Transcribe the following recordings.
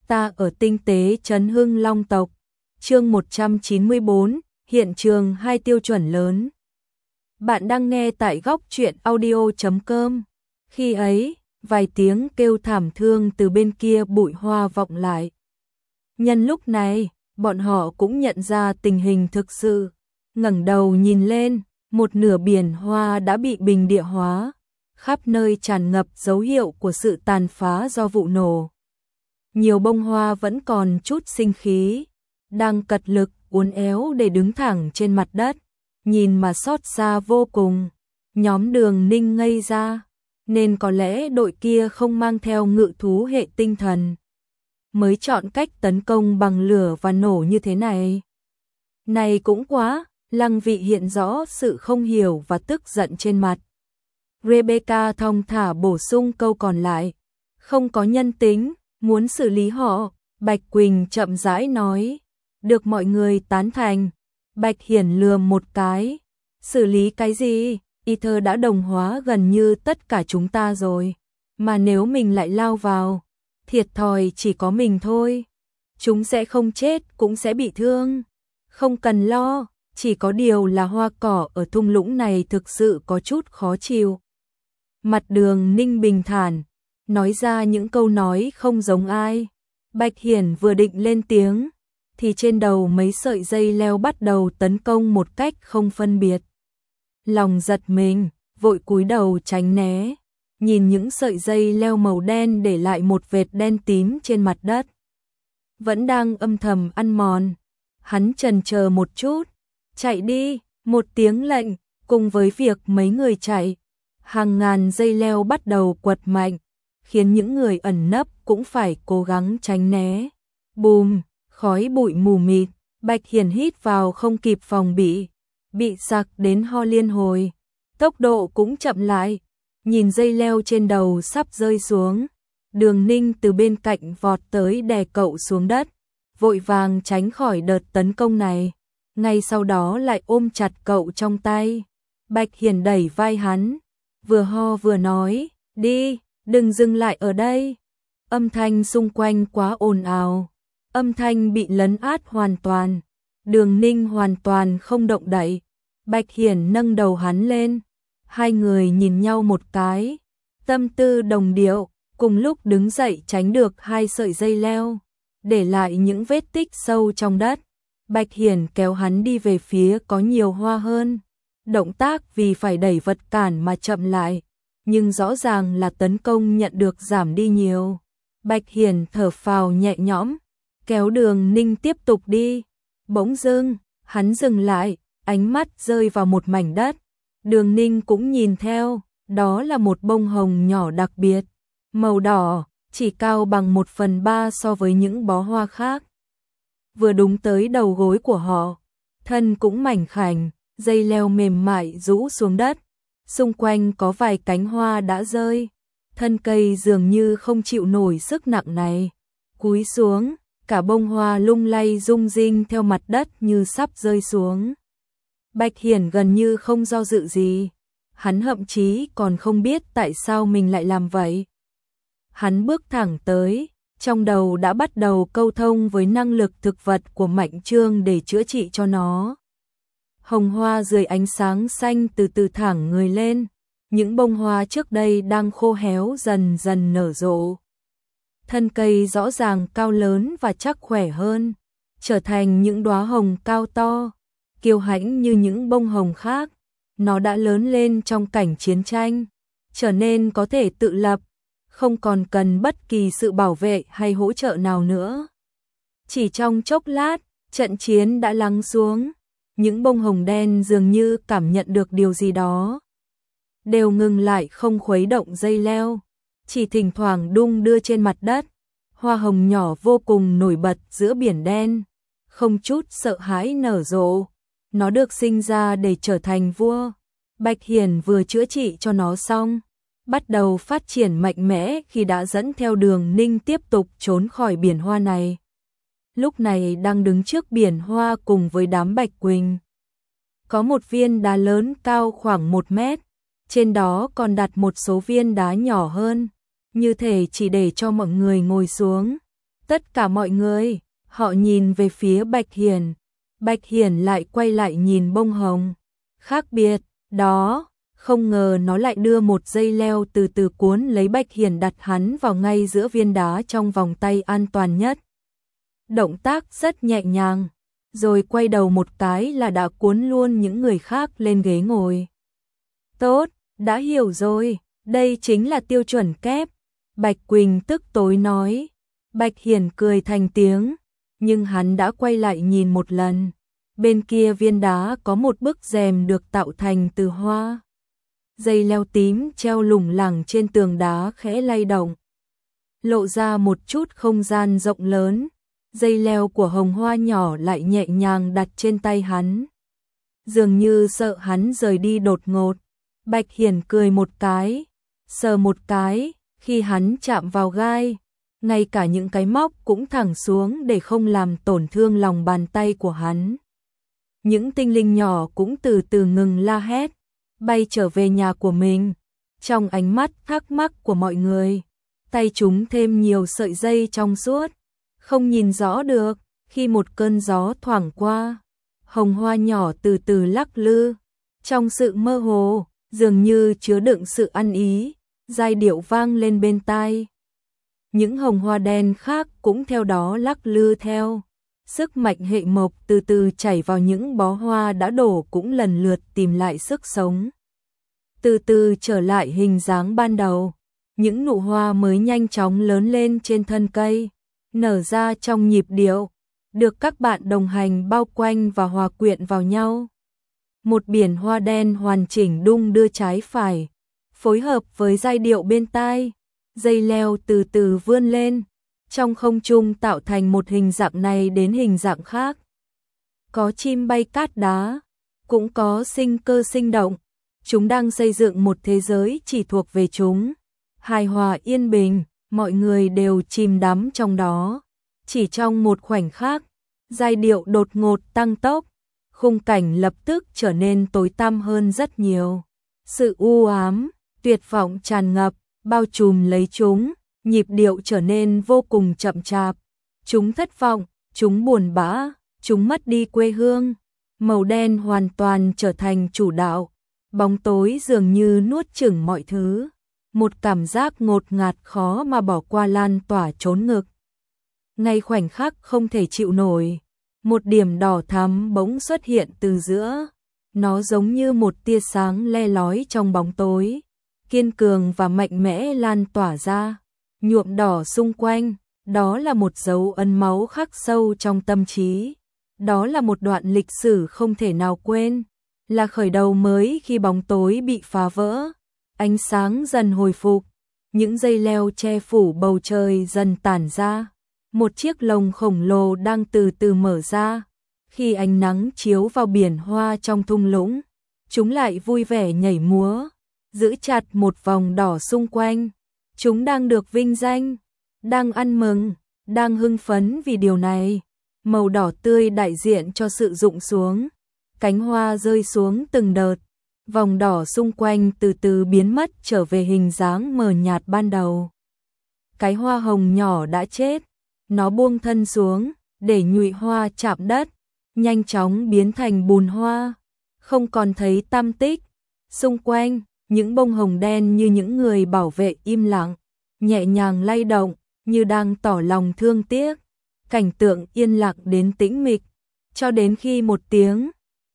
Ta ở tinh tế trấn Hưng Long tộc. Chương 194, hiện trường 2 tiêu chuẩn lớn. Bạn đang nghe tại góc truyện audio.com. Khi ấy, vài tiếng kêu thảm thương từ bên kia bụi hoa vọng lại. Nhân lúc này, bọn họ cũng nhận ra tình hình thực sự. Ngẩng đầu nhìn lên, một nửa biển hoa đã bị bình địa hóa, khắp nơi tràn ngập dấu hiệu của sự tàn phá do vụ nổ. Nhiều bông hoa vẫn còn chút sinh khí, đang cật lực uốn éo để đứng thẳng trên mặt đất, nhìn mà xót xa vô cùng. Nhóm Đường Ninh ngây ra, nên có lẽ đội kia không mang theo ngự thú hệ tinh thần, mới chọn cách tấn công bằng lửa và nổ như thế này. Này cũng quá, Lăng Vị hiện rõ sự không hiểu và tức giận trên mặt. Rebecca thong thả bổ sung câu còn lại. Không có nhân tính, muốn xử lý họ. Bạch Quỳnh chậm rãi nói. Được mọi người tán thành. Bạch Hiển lườm một cái. Xử lý cái gì? Ether đã đồng hóa gần như tất cả chúng ta rồi. Mà nếu mình lại lao vào, thiệt thòi chỉ có mình thôi. Chúng sẽ không chết cũng sẽ bị thương. Không cần lo, chỉ có điều là hoa cỏ ở thung lũng này thực sự có chút khó chịu. Mặt Đường Ninh bình thản, nói ra những câu nói không giống ai. Bạch Hiển vừa định lên tiếng, thì trên đầu mấy sợi dây leo bắt đầu tấn công một cách không phân biệt. Lòng giật mình, vội cúi đầu tránh né, nhìn những sợi dây leo màu đen để lại một vệt đen tím trên mặt đất. Vẫn đang âm thầm ăn mòn, hắn chần chờ một chút, chạy đi, một tiếng lệnh, cùng với việc mấy người chạy. Hàng ngàn dây leo bắt đầu quật mạnh, khiến những người ẩn nấp cũng phải cố gắng tránh né. Bùm, khói bụi mù mịt, Bạch Hiển hít vào không kịp phòng bị sặc đến ho liên hồi. Tốc độ cũng chậm lại, nhìn dây leo trên đầu sắp rơi xuống. Đường Ninh từ bên cạnh vọt tới đè cậu xuống đất, vội vàng tránh khỏi đợt tấn công này. Ngay sau đó lại ôm chặt cậu trong tay. Bạch Hiển đẩy vai hắn, vừa ho vừa nói, đi, đừng dừng lại ở đây. Âm thanh xung quanh quá ồn ào, âm thanh bị lấn át hoàn toàn. Đường Ninh hoàn toàn không động đậy. Bạch Hiển nâng đầu hắn lên, hai người nhìn nhau một cái, tâm tư đồng điệu, cùng lúc đứng dậy tránh được hai sợi dây leo, để lại những vết tích sâu trong đất. Bạch Hiển kéo hắn đi về phía có nhiều hoa hơn. Động tác vì phải đẩy vật cản mà chậm lại, nhưng rõ ràng là tấn công nhận được giảm đi nhiều. Bạch Hiển thở phào nhẹ nhõm, kéo Đường Ninh tiếp tục đi. Bỗng dưng, hắn dừng lại, ánh mắt rơi vào một mảnh đất. Đường Ninh cũng nhìn theo, đó là một bông hồng nhỏ đặc biệt, màu đỏ, chỉ cao bằng 1/3 so với những bó hoa khác. Vừa đúng tới đầu gối của họ, thân cũng mảnh khảnh, dây leo mềm mại rũ xuống đất, xung quanh có vài cánh hoa đã rơi, thân cây dường như không chịu nổi sức nặng này. Cúi xuống, cả bông hoa lung lay rung rinh theo mặt đất như sắp rơi xuống. Bạch Hiển gần như không do dự gì, hắn thậm chí còn không biết tại sao mình lại làm vậy. Hắn bước thẳng tới, trong đầu đã bắt đầu câu thông với năng lực thực vật của Mạnh Trương để chữa trị cho nó. Hồng hoa dưới ánh sáng xanh từ từ thẳng người lên, những bông hoa trước đây đang khô héo dần dần nở rộ. Thân cây rõ ràng cao lớn và chắc khỏe hơn, trở thành những đóa hồng cao to, kiêu hãnh như những bông hồng khác. Nó đã lớn lên trong cảnh chiến tranh, trở nên có thể tự lập, không còn cần bất kỳ sự bảo vệ hay hỗ trợ nào nữa. Chỉ trong chốc lát, trận chiến đã lắng xuống. Những bông hồng đen dường như cảm nhận được điều gì đó, đều ngừng lại không khuấy động dây leo, chỉ thỉnh thoảng đung đưa trên mặt đất. Hoa hồng nhỏ vô cùng nổi bật giữa biển đen, không chút sợ hãi nở rộ. Nó được sinh ra để trở thành vua. Bạch Hiển vừa chữa trị cho nó xong, bắt đầu phát triển mạnh mẽ khi đã dẫn theo Đường Ninh tiếp tục trốn khỏi biển hoa này. Lúc này đang đứng trước biển hoa cùng với đám Bạch Quỳnh. Có một viên đá lớn cao khoảng 1 mét, trên đó còn đặt một số viên đá nhỏ hơn, như thể chỉ để cho mọi người ngồi xuống. Tất cả mọi người, họ nhìn về phía Bạch Hiển. Bạch Hiển lại quay lại nhìn bông hồng. Khác biệt, đó, không ngờ nó lại đưa một dây leo từ từ cuốn lấy Bạch Hiển, đặt hắn vào ngay giữa viên đá trong vòng tay an toàn nhất. Động tác rất nhẹ nhàng, rồi quay đầu một cái là đã cuốn luôn những người khác lên ghế ngồi. Tốt, đã hiểu rồi, đây chính là tiêu chuẩn kép. Bạch Quỳnh tức tối nói. Bạch Hiển cười thành tiếng, nhưng hắn đã quay lại nhìn một lần. Bên kia viên đá có một bức rèm được tạo thành từ hoa. Dây leo tím treo lủng lẳng trên tường đá khẽ lay động, lộ ra một chút không gian rộng lớn. Dây leo của hồng hoa nhỏ lại nhẹ nhàng đặt trên tay hắn, dường như sợ hắn rời đi đột ngột. Bạch Hiển cười một cái, sờ một cái, khi hắn chạm vào gai, ngay cả những cái móc cũng thẳng xuống để không làm tổn thương lòng bàn tay của hắn. Những tinh linh nhỏ cũng từ từ ngừng la hét, bay trở về nhà của mình. Trong ánh mắt thắc mắc của mọi người, tay chúng thêm nhiều sợi dây trong suốt, không nhìn rõ được. Khi một cơn gió thoảng qua, hồng hoa nhỏ từ từ lắc lư, trong sự mơ hồ, dường như chứa đựng sự ăn ý, giai điệu vang lên bên tai. Những hồng hoa đen khác cũng theo đó lắc lư theo. Sức mạnh hệ mộc từ từ chảy vào những bó hoa đã đổ, cũng lần lượt tìm lại sức sống, từ từ trở lại hình dáng ban đầu. Những nụ hoa mới nhanh chóng lớn lên trên thân cây, nở ra trong nhịp điệu, được các bạn đồng hành bao quanh và hòa quyện vào nhau. Một biển hoa đen hoàn chỉnh đung đưa trái phải, phối hợp với giai điệu bên tai. Dây leo từ từ vươn lên, trong không trung tạo thành một hình dạng này đến hình dạng khác. Có chim bay cát đá, cũng có sinh cơ sinh động. Chúng đang xây dựng một thế giới chỉ thuộc về chúng, hài hòa yên bình, mọi người đều chìm đắm trong đó. Chỉ trong một khoảnh khắc, giai điệu đột ngột tăng tốc, khung cảnh lập tức trở nên tối tăm hơn rất nhiều. Sự u ám, tuyệt vọng tràn ngập, bao trùm lấy chúng, nhịp điệu trở nên vô cùng chậm chạp. Chúng thất vọng, chúng buồn bã, chúng mất đi quê hương. Màu đen hoàn toàn trở thành chủ đạo, bóng tối dường như nuốt chửng mọi thứ. Một cảm giác ngột ngạt khó mà bỏ qua lan tỏa trốn ngực. Ngay khoảnh khắc không thể chịu nổi, một điểm đỏ thắm bỗng xuất hiện từ giữa. Nó giống như một tia sáng le lói trong bóng tối, kiên cường và mạnh mẽ lan tỏa ra, nhuộm đỏ xung quanh. Đó là một dấu ấn máu khắc sâu trong tâm trí. Đó là một đoạn lịch sử không thể nào quên, là khởi đầu mới khi bóng tối bị phá vỡ, ánh sáng dần hồi phục, những dây leo che phủ bầu trời dần tản ra. Một chiếc lồng khổng lồ đang từ từ mở ra. Khi ánh nắng chiếu vào biển hoa trong thung lũng, chúng lại vui vẻ nhảy múa, giữ chặt một vòng đỏ xung quanh. Chúng đang được vinh danh, đang ăn mừng, đang hưng phấn vì điều này. Màu đỏ tươi đại diện cho sự rụng xuống, cánh hoa rơi xuống từng đợt, vòng đỏ xung quanh từ từ biến mất trở về hình dáng mờ nhạt ban đầu. Cái hoa hồng nhỏ đã chết, nó buông thân xuống, để nhụy hoa chạm đất, nhanh chóng biến thành bùn hoa, không còn thấy tăm tích. Xung quanh, những bông hồng đen như những người bảo vệ im lặng, nhẹ nhàng lay động, như đang tỏ lòng thương tiếc. Cảnh tượng yên lặng đến tĩnh mịch, cho đến khi một tiếng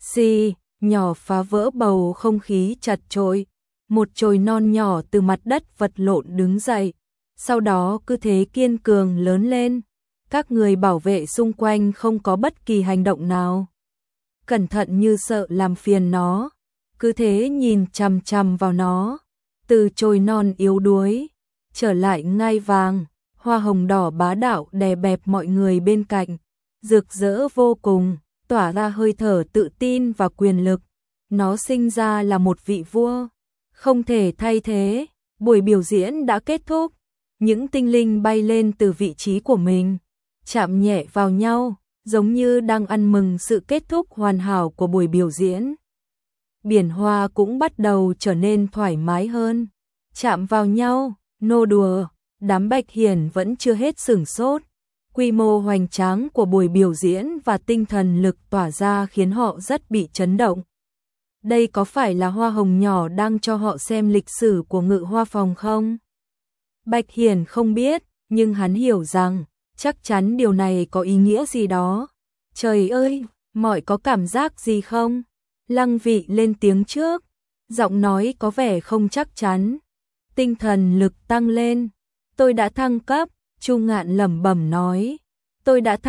xì nhỏ phá vỡ bầu không khí chật chội. Một chồi non nhỏ từ mặt đất vật lộn đứng dậy, sau đó cứ thế kiên cường lớn lên. Các người bảo vệ xung quanh không có bất kỳ hành động nào, cẩn thận như sợ làm phiền nó, cứ thế nhìn chằm chằm vào nó. Từ chồi non yếu đuối trở lại ngai vàng, hoa hồng đỏ bá đạo đè bẹp mọi người bên cạnh, rực rỡ vô cùng, tỏa ra hơi thở tự tin và quyền lực. Nó sinh ra là một vị vua, không thể thay thế. Buổi biểu diễn đã kết thúc, những tinh linh bay lên từ vị trí của mình, chạm nhẹ vào nhau, giống như đang ăn mừng sự kết thúc hoàn hảo của buổi biểu diễn. Biển hoa cũng bắt đầu trở nên thoải mái hơn, chạm vào nhau, nô đùa. Đám Bạch Hiển vẫn chưa hết sửng sốt, Quy mô hoành tráng của buổi biểu diễn và tinh thần lực tỏa ra khiến họ rất bị chấn động. Đây có phải là hoa hồng nhỏ đang cho họ xem lịch sử của Ngự Hoa Phòng không? Bạch Hiển không biết, nhưng hắn hiểu rằng, chắc chắn điều này có ý nghĩa gì đó. Trời ơi, mọi có cảm giác gì không? Lăng Vị lên tiếng trước, giọng nói có vẻ không chắc chắn. Tinh thần lực tăng lên, tôi đã thăng cấp, Chu Ngạn lẩm bẩm nói. Tôi đã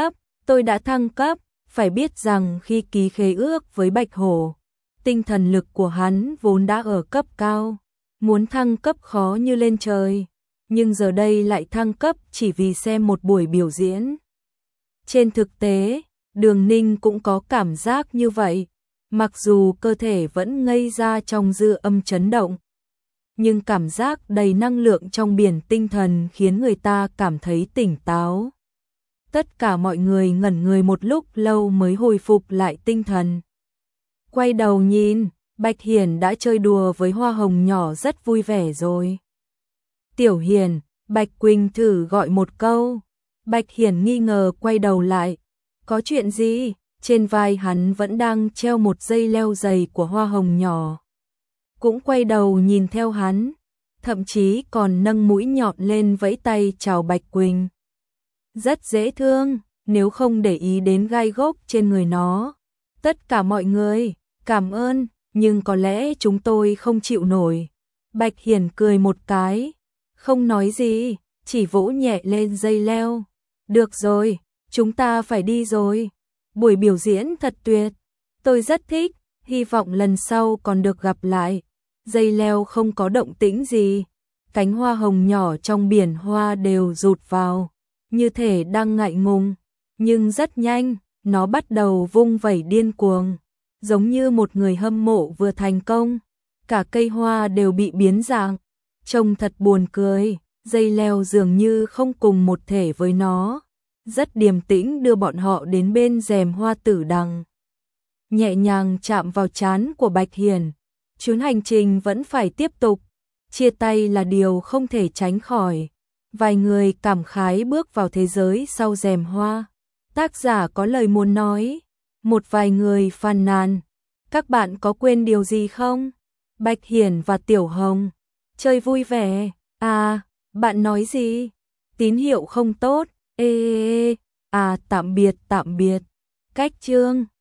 thăng cấp, phải biết rằng khi ký khế ước với Bạch Hổ, tinh thần lực của hắn vốn đã ở cấp cao, muốn thăng cấp khó như lên trời, nhưng giờ đây lại thăng cấp chỉ vì xem một buổi biểu diễn. Trên thực tế, Đường Ninh cũng có cảm giác như vậy, mặc dù cơ thể vẫn ngây ra trong dư âm chấn động. Nhưng cảm giác đầy năng lượng trong biển tinh thần khiến người ta cảm thấy tỉnh táo. Tất cả mọi người ngẩn người một lúc lâu mới hồi phục lại tinh thần. Quay đầu nhìn, Bạch Hiển đã chơi đùa với hoa hồng nhỏ rất vui vẻ rồi. Tiểu Hiển, Bạch Quỳnh thử gọi một câu. Bạch Hiển nghi ngờ quay đầu lại. Có chuyện gì? Trên vai hắn vẫn đang treo một dây leo dày của hoa hồng nhỏ. Cũng quay đầu nhìn theo hắn, thậm chí còn nâng mũi nhọn lên vẫy tay chào Bạch Quỳnh. Rất dễ thương, nếu không để ý đến gai gốc trên người nó. Tất cả mọi người, cảm ơn, nhưng có lẽ chúng tôi không chịu nổi. Bạch Hiển cười một cái, không nói gì, chỉ vỗ nhẹ lên dây leo. Được rồi, chúng ta phải đi rồi. Buổi biểu diễn thật tuyệt, tôi rất thích, hy vọng lần sau còn được gặp lại. Dây leo không có động tĩnh gì, cánh hoa hồng nhỏ trong biển hoa đều rụt vào, như thể đang ngại ngùng, nhưng rất nhanh, nó bắt đầu vung vẩy điên cuồng, giống như một người hâm mộ vừa thành công, cả cây hoa đều bị biến dạng, trông thật buồn cười, dây leo dường như không cùng một thể với nó, rất điềm tĩnh đưa bọn họ đến bên rèm hoa tử đằng. Nhẹ nhàng chạm vào trán của Bạch Hiển. Chuyến hành trình vẫn phải tiếp tục, chia tay là điều không thể tránh khỏi. Vài người cảm khái bước vào thế giới sau rèm hoa. Tác giả có lời muốn nói, một vài người phàn nàn. Các bạn có quên điều gì không? Bạch Hiển và Tiểu Hồng, chơi vui vẻ. À, bạn nói gì? Tín hiệu không tốt. Tạm biệt. Cách chương